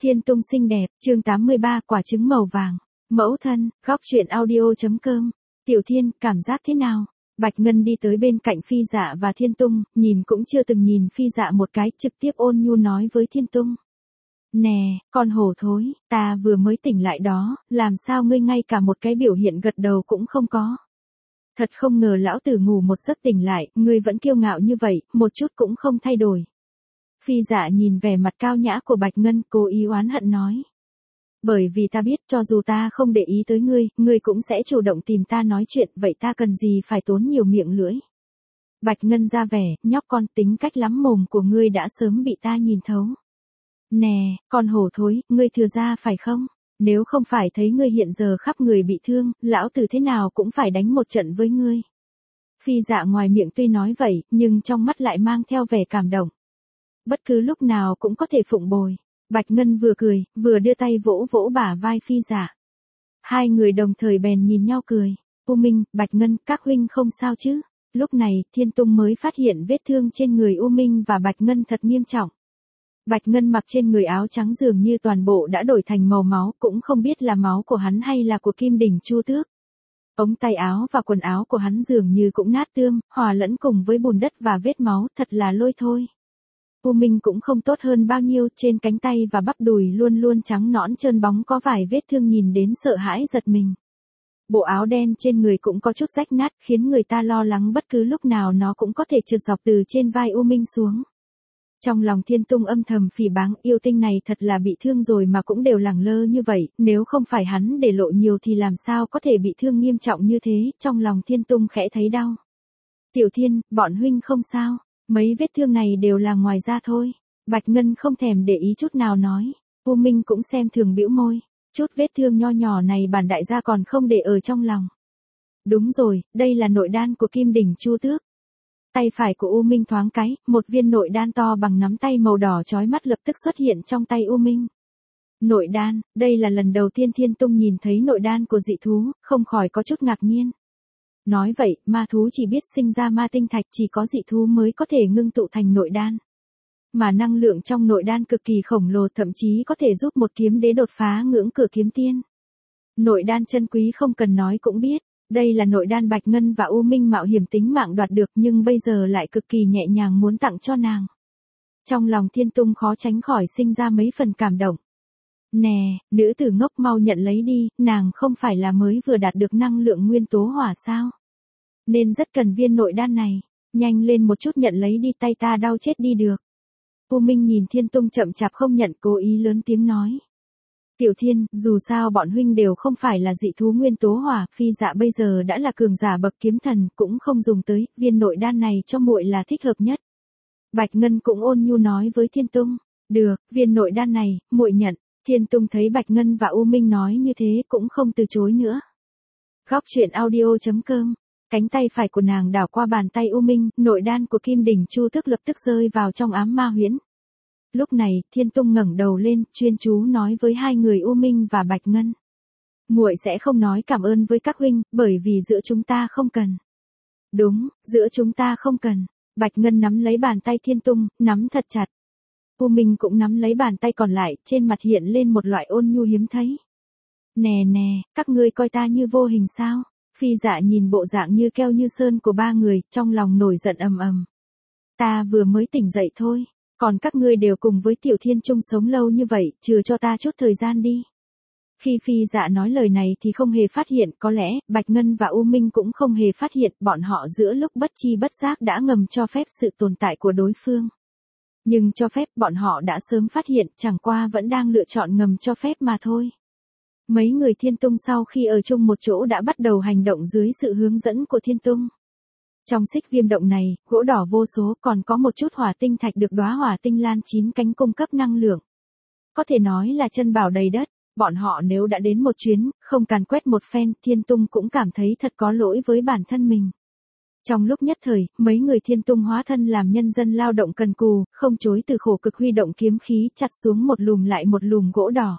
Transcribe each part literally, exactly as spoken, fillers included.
Thiên Tung xinh đẹp, chương tám mươi ba, quả trứng màu vàng. Mẫu thân, góc truyện audio.com. Tiểu Thiên, cảm giác thế nào? Bạch Ngân đi tới bên cạnh Phi Dạ và Thiên Tung, nhìn cũng chưa từng nhìn Phi Dạ một cái, trực tiếp ôn nhu nói với Thiên Tung. Nè, con hổ thối, ta vừa mới tỉnh lại đó, làm sao ngươi ngay cả một cái biểu hiện gật đầu cũng không có. Thật không ngờ lão tử ngủ một giấc tỉnh lại, ngươi vẫn kiêu ngạo như vậy, một chút cũng không thay đổi. Phi Dạ nhìn vẻ mặt cao nhã của Bạch Ngân, cố ý oán hận nói. Bởi vì ta biết cho dù ta không để ý tới ngươi, ngươi cũng sẽ chủ động tìm ta nói chuyện, vậy ta cần gì phải tốn nhiều miệng lưỡi. Bạch Ngân ra vẻ, nhóc con, tính cách lắm mồm của ngươi đã sớm bị ta nhìn thấu. Nè, con hổ thối, ngươi thừa ra phải không? Nếu không phải thấy ngươi hiện giờ khắp người bị thương, lão tử thế nào cũng phải đánh một trận với ngươi. Phi Dạ ngoài miệng tuy nói vậy, nhưng trong mắt lại mang theo vẻ cảm động. Bất cứ lúc nào cũng có thể phụng bồi. Bạch Ngân vừa cười, vừa đưa tay vỗ vỗ bả vai Phi Dạ. Hai người đồng thời bèn nhìn nhau cười. U Minh, Bạch Ngân, các huynh không sao chứ? Lúc này, Thiên Tung mới phát hiện vết thương trên người U Minh và Bạch Ngân thật nghiêm trọng. Bạch Ngân mặc trên người áo trắng dường như toàn bộ đã đổi thành màu máu, cũng không biết là máu của hắn hay là của Kim Đỉnh Chu Tước. Ống tay áo và quần áo của hắn dường như cũng nát tươm, hòa lẫn cùng với bùn đất và vết máu, thật là lôi thôi. U Minh cũng không tốt hơn bao nhiêu, trên cánh tay và bắp đùi luôn luôn trắng nõn trơn bóng có vài vết thương nhìn đến sợ hãi giật mình. Bộ áo đen trên người cũng có chút rách nát, khiến người ta lo lắng bất cứ lúc nào nó cũng có thể trượt dọc từ trên vai U Minh xuống. Trong lòng Thiên Tung âm thầm phỉ báng, yêu tinh này thật là bị thương rồi mà cũng đều lẳng lơ như vậy, nếu không phải hắn để lộ nhiều thì làm sao có thể bị thương nghiêm trọng như thế, trong lòng Thiên Tung khẽ thấy đau. Tiểu Thiên, bọn huynh không sao, mấy vết thương này đều là ngoài da thôi. Bạch Ngân không thèm để ý chút nào nói. U Minh cũng xem thường bĩu môi, chút vết thương nho nhỏ này bản đại gia còn không để ở trong lòng. Đúng rồi, đây là nội đan của Kim Đỉnh Chu Tước. Tay phải của U Minh thoáng cái, một viên nội đan to bằng nắm tay màu đỏ chói mắt lập tức xuất hiện trong tay U Minh. Nội đan, đây là lần đầu tiên Thiên Tung nhìn thấy nội đan của dị thú, không khỏi có chút ngạc nhiên. Nói vậy, ma thú chỉ biết sinh ra ma tinh thạch, chỉ có dị thú mới có thể ngưng tụ thành nội đan. Mà năng lượng trong nội đan cực kỳ khổng lồ, thậm chí có thể giúp một kiếm đế đột phá ngưỡng cửa kiếm tiên. Nội đan chân quý không cần nói cũng biết. Đây là nội đan Bạch Ngân và U Minh mạo hiểm tính mạng đoạt được, nhưng bây giờ lại cực kỳ nhẹ nhàng muốn tặng cho nàng. Trong lòng Thiên Tung khó tránh khỏi sinh ra mấy phần cảm động. Nè, nữ tử ngốc, mau nhận lấy đi, nàng không phải là mới vừa đạt được năng lượng nguyên tố hỏa sao? Nên rất cần viên nội đan này, nhanh lên một chút nhận lấy đi, tay ta đau chết đi được. U Minh nhìn Thiên Tung chậm chạp không nhận, cố ý lớn tiếng nói. Tiểu Thiên, dù sao bọn huynh đều không phải là dị thú nguyên tố hỏa, Phi Dạ bây giờ đã là cường giả bậc kiếm thần, cũng không dùng tới, viên nội đan này cho muội là thích hợp nhất. Bạch Ngân cũng ôn nhu nói với Thiên Tung, được, viên nội đan này, muội nhận. Thiên Tung thấy Bạch Ngân và U Minh nói như thế cũng không từ chối nữa. Góc truyện audio.com, cánh tay phải của nàng đảo qua bàn tay U Minh, nội đan của Kim Đỉnh Chu Tước lập tức rơi vào trong ám ma huyễn. Lúc này, Thiên Tung ngẩng đầu lên, chuyên chú nói với hai người U Minh và Bạch Ngân. Muội sẽ không nói cảm ơn với các huynh, bởi vì giữa chúng ta không cần. Đúng, giữa chúng ta không cần. Bạch Ngân nắm lấy bàn tay Thiên Tung, nắm thật chặt. U Minh cũng nắm lấy bàn tay còn lại, trên mặt hiện lên một loại ôn nhu hiếm thấy. Nè nè, các ngươi coi ta như vô hình sao? Phi Dạ nhìn bộ dạng như keo như sơn của ba người, trong lòng nổi giận ầm ầm. Ta vừa mới tỉnh dậy thôi. Còn các ngươi đều cùng với Tiểu Thiên chung sống lâu như vậy, chừa cho ta chút thời gian đi. Khi Phi Dạ nói lời này thì không hề phát hiện, có lẽ, Bạch Ngân và U Minh cũng không hề phát hiện, bọn họ giữa lúc bất chi bất giác đã ngầm cho phép sự tồn tại của đối phương. Nhưng cho phép bọn họ đã sớm phát hiện, chẳng qua vẫn đang lựa chọn ngầm cho phép mà thôi. Mấy người Thiên Tung sau khi ở chung một chỗ đã bắt đầu hành động dưới sự hướng dẫn của Thiên Tung. Trong xích viêm động này, gỗ đỏ vô số, còn có một chút hỏa tinh thạch được đóa hỏa tinh lan chín cánh cung cấp năng lượng. Có thể nói là chân bảo đầy đất, bọn họ nếu đã đến một chuyến, không càn quét một phen, Thiên Tung cũng cảm thấy thật có lỗi với bản thân mình. Trong lúc nhất thời, mấy người Thiên Tung hóa thân làm nhân dân lao động cần cù, không chối từ khổ cực huy động kiếm khí chặt xuống một lùm lại một lùm gỗ đỏ.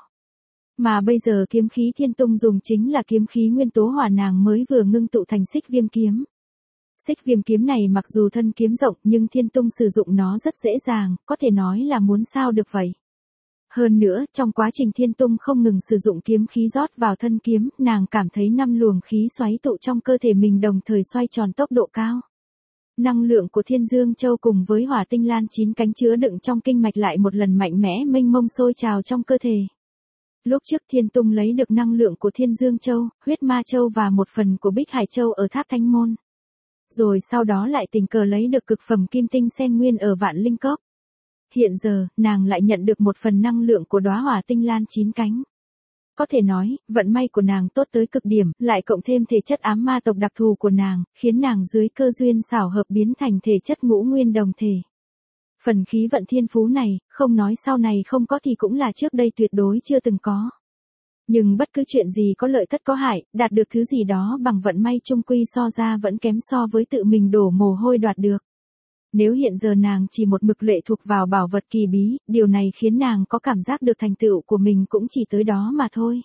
Mà bây giờ kiếm khí Thiên Tung dùng chính là kiếm khí nguyên tố hỏa nàng mới vừa ngưng tụ thành xích viêm kiếm. Xích viêm kiếm này mặc dù thân kiếm rộng nhưng Thiên Tung sử dụng nó rất dễ dàng, có thể nói là muốn sao được vậy. Hơn nữa, trong quá trình Thiên Tung không ngừng sử dụng kiếm khí rót vào thân kiếm, nàng cảm thấy năm luồng khí xoáy tụ trong cơ thể mình đồng thời xoay tròn tốc độ cao. Năng lượng của Thiên Dương Châu cùng với Hỏa Tinh Lan chín cánh chứa đựng trong kinh mạch lại một lần mạnh mẽ mênh mông sôi trào trong cơ thể. Lúc trước Thiên Tung lấy được năng lượng của Thiên Dương Châu, Huyết Ma Châu và một phần của Bích Hải Châu ở Tháp Thánh Môn. Rồi sau đó lại tình cờ lấy được cực phẩm Kim Tinh Sen Nguyên ở Vạn Linh Cốc. Hiện giờ, nàng lại nhận được một phần năng lượng của đóa Hỏa Tinh Lan chín cánh. Có thể nói, vận may của nàng tốt tới cực điểm, lại cộng thêm thể chất ám ma tộc đặc thù của nàng, khiến nàng dưới cơ duyên xảo hợp biến thành thể chất ngũ nguyên đồng thể. Phần khí vận thiên phú này, không nói sau này không có thì cũng là trước đây tuyệt đối chưa từng có. Nhưng bất cứ chuyện gì có lợi tất có hại, đạt được thứ gì đó bằng vận may chung quy so ra vẫn kém so với tự mình đổ mồ hôi đoạt được. Nếu hiện giờ nàng chỉ một mực lệ thuộc vào bảo vật kỳ bí, điều này khiến nàng có cảm giác được thành tựu của mình cũng chỉ tới đó mà thôi.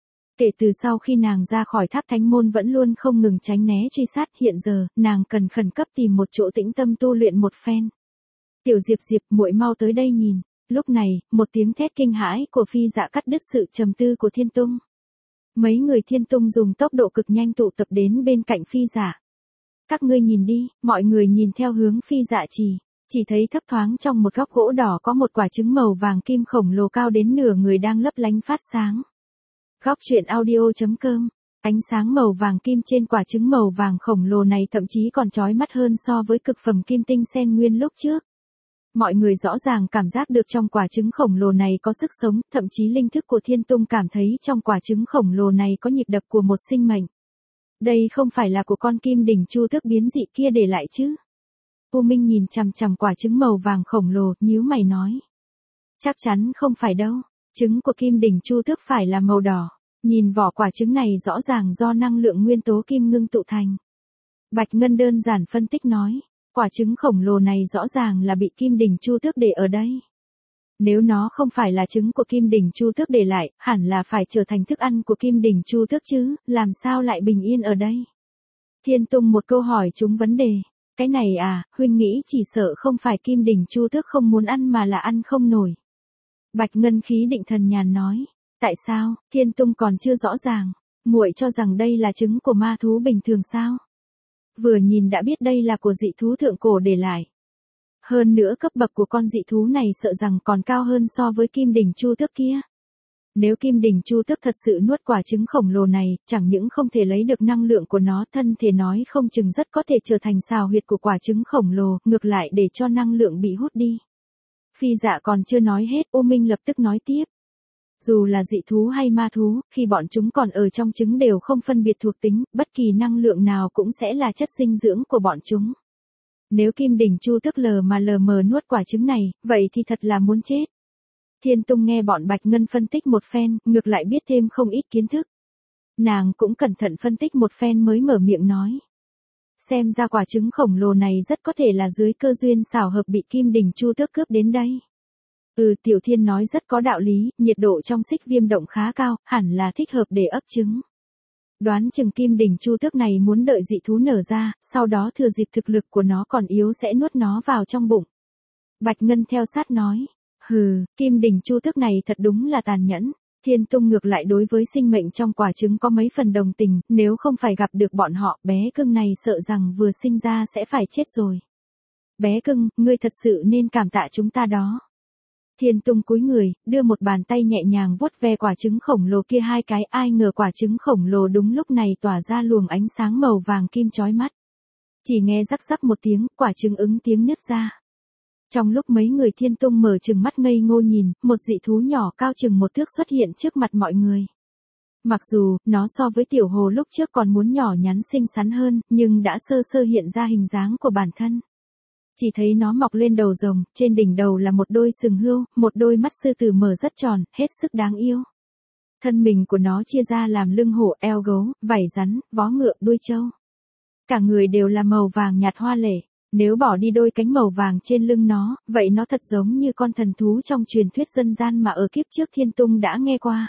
Kể từ sau khi nàng ra khỏi Tháp Thánh Môn vẫn luôn không ngừng tránh né truy sát, hiện giờ, nàng cần khẩn cấp tìm một chỗ tĩnh tâm tu luyện một phen. Tiểu Diệp Diệp, muội mau tới đây nhìn. Lúc này, một tiếng thét kinh hãi của Phi Dạ cắt đứt sự trầm tư của Thiên Tung. Mấy người Thiên Tung dùng tốc độ cực nhanh tụ tập đến bên cạnh Phi Dạ. Các ngươi nhìn đi, mọi người nhìn theo hướng Phi Dạ chỉ, chỉ thấy thấp thoáng trong một góc gỗ đỏ có một quả trứng màu vàng kim khổng lồ cao đến nửa người đang lấp lánh phát sáng. Góc truyện audio chấm com. Ánh sáng màu vàng kim trên quả trứng màu vàng khổng lồ này thậm chí còn chói mắt hơn so với cực phẩm Kim Tinh Sen Nguyên lúc trước. Mọi người rõ ràng cảm giác được trong quả trứng khổng lồ này có sức sống, thậm chí linh thức của Thiên Tung cảm thấy trong quả trứng khổng lồ này có nhịp đập của một sinh mệnh. Đây không phải là của con kim đỉnh chu tước biến dị kia để lại chứ? U Minh nhìn chằm chằm quả trứng màu vàng khổng lồ, nhíu mày nói. Chắc chắn không phải đâu, trứng của kim đỉnh chu tước phải là màu đỏ. Nhìn vỏ quả trứng này rõ ràng do năng lượng nguyên tố kim ngưng tụ thành. Bạch Ngân đơn giản phân tích nói. Quả trứng khổng lồ này rõ ràng là bị kim đỉnh chu tước để ở đây. Nếu nó không phải là trứng của kim đỉnh chu tước để lại, hẳn là phải trở thành thức ăn của kim đỉnh chu tước chứ, làm sao lại bình yên ở đây? Thiên Tung một câu hỏi trúng vấn đề. Cái này à, huynh nghĩ chỉ sợ không phải kim đỉnh chu tước không muốn ăn mà là ăn không nổi. Bạch Ngân khí định thần nhàn nói. Tại sao? Thiên Tung còn chưa rõ ràng. Muội cho rằng đây là trứng của ma thú bình thường sao? Vừa nhìn đã biết đây là của dị thú thượng cổ để lại. Hơn nữa cấp bậc của con dị thú này sợ rằng còn cao hơn so với kim đỉnh chu tước kia. Nếu kim đỉnh chu tước thật sự nuốt quả trứng khổng lồ này, chẳng những không thể lấy được năng lượng của nó, thân thể nói không chừng rất có thể trở thành xào huyệt của quả trứng khổng lồ, ngược lại để cho năng lượng bị hút đi. Phi Dạ còn chưa nói hết, U Minh lập tức nói tiếp. Dù là dị thú hay ma thú, khi bọn chúng còn ở trong trứng đều không phân biệt thuộc tính, bất kỳ năng lượng nào cũng sẽ là chất dinh dưỡng của bọn chúng. Nếu kim đỉnh chu tước lờ mà lờ mờ nuốt quả trứng này, vậy thì thật là muốn chết. Thiên Tung nghe bọn Bạch Ngân phân tích một phen, ngược lại biết thêm không ít kiến thức. Nàng cũng cẩn thận phân tích một phen mới mở miệng nói. Xem ra quả trứng khổng lồ này rất có thể là dưới cơ duyên xảo hợp bị kim đỉnh chu tước cướp đến đây. Ừ, Tiểu Thiên nói rất có đạo lý, nhiệt độ trong xích viêm động khá cao, hẳn là thích hợp để ấp trứng. Đoán chừng kim đỉnh chu tước này muốn đợi dị thú nở ra, sau đó thừa dịp thực lực của nó còn yếu sẽ nuốt nó vào trong bụng. Bạch Ngân theo sát nói, hừ, kim đỉnh chu tước này thật đúng là tàn nhẫn. Thiên Tung ngược lại đối với sinh mệnh trong quả trứng có mấy phần đồng tình, nếu không phải gặp được bọn họ, bé cưng này sợ rằng vừa sinh ra sẽ phải chết rồi. Bé cưng, ngươi thật sự nên cảm tạ chúng ta đó. Thiên Tung cúi người, đưa một bàn tay nhẹ nhàng vuốt ve quả trứng khổng lồ kia hai cái, ai ngờ quả trứng khổng lồ đúng lúc này tỏa ra luồng ánh sáng màu vàng kim chói mắt. Chỉ nghe rắc rắc một tiếng, quả trứng ứng tiếng nứt ra. Trong lúc mấy người Thiên Tung mở trừng mắt ngây ngô nhìn, một dị thú nhỏ cao chừng một thước xuất hiện trước mặt mọi người. Mặc dù, nó so với tiểu hồ lúc trước còn muốn nhỏ nhắn xinh xắn hơn, nhưng đã sơ sơ hiện ra hình dáng của bản thân. Chỉ thấy nó mọc lên đầu rồng, trên đỉnh đầu là một đôi sừng hươu, một đôi mắt sư tử mở rất tròn, hết sức đáng yêu. Thân mình của nó chia ra làm lưng hổ, eo gấu, vảy rắn, vó ngựa, đuôi trâu. Cả người đều là màu vàng nhạt hoa lệ. Nếu bỏ đi đôi cánh màu vàng trên lưng nó, vậy nó thật giống như con thần thú trong truyền thuyết dân gian mà ở kiếp trước Thiên Tung đã nghe qua.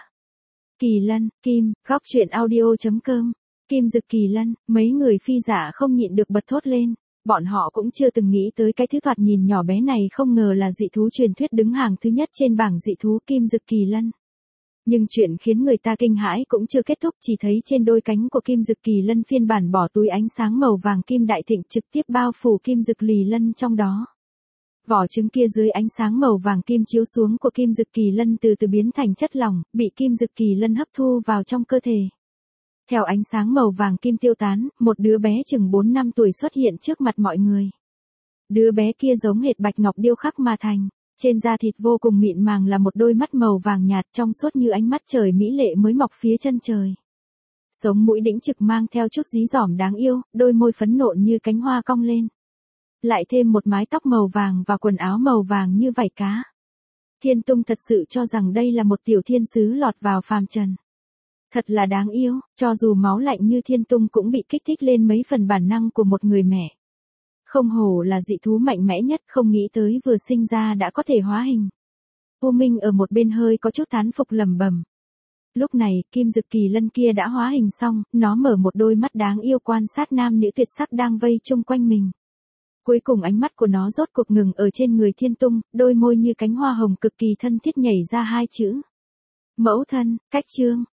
Kỳ lân, kim, góc truyện audio chấm com. Kim Dực Kỳ Lân, mấy người Phi Dạ không nhịn được bật thốt lên. Bọn họ cũng chưa từng nghĩ tới cái thứ thoạt nhìn nhỏ bé này không ngờ là dị thú truyền thuyết đứng hàng thứ nhất trên bảng dị thú Kim Dực Kỳ Lân. Nhưng chuyện khiến người ta kinh hãi cũng chưa kết thúc, chỉ thấy trên đôi cánh của Kim Dực Kỳ Lân phiên bản bỏ túi ánh sáng màu vàng kim đại thịnh trực tiếp bao phủ Kim Dực Kỳ Lân trong đó. Vỏ trứng kia dưới ánh sáng màu vàng kim chiếu xuống của Kim Dực Kỳ Lân từ từ biến thành chất lỏng, bị Kim Dực Kỳ Lân hấp thu vào trong cơ thể. Theo ánh sáng màu vàng kim tiêu tán, một đứa bé chừng bốn năm tuổi xuất hiện trước mặt mọi người. Đứa bé kia giống hệt bạch ngọc điêu khắc mà thành, trên da thịt vô cùng mịn màng là một đôi mắt màu vàng nhạt trong suốt như ánh mắt trời mỹ lệ mới mọc phía chân trời. Sống mũi đĩnh trực mang theo chút dí dỏm đáng yêu, đôi môi phấn nộn như cánh hoa cong lên. Lại thêm một mái tóc màu vàng và quần áo màu vàng như vảy cá. Thiên Tung thật sự cho rằng đây là một tiểu thiên sứ lọt vào phàm trần. Thật là đáng yêu, cho dù máu lạnh như Thiên Tung cũng bị kích thích lên mấy phần bản năng của một người mẹ. Không hổ là dị thú mạnh mẽ nhất, không nghĩ tới vừa sinh ra đã có thể hóa hình. U Minh ở một bên hơi có chút thán phục lẩm bẩm. Lúc này, Kim Dực Kỳ Lân kia đã hóa hình xong, nó mở một đôi mắt đáng yêu quan sát nam nữ tuyệt sắc đang vây chung quanh mình. Cuối cùng ánh mắt của nó rốt cuộc ngừng ở trên người Thiên Tung, đôi môi như cánh hoa hồng cực kỳ thân thiết nhảy ra hai chữ. Mẫu thân, cách chương.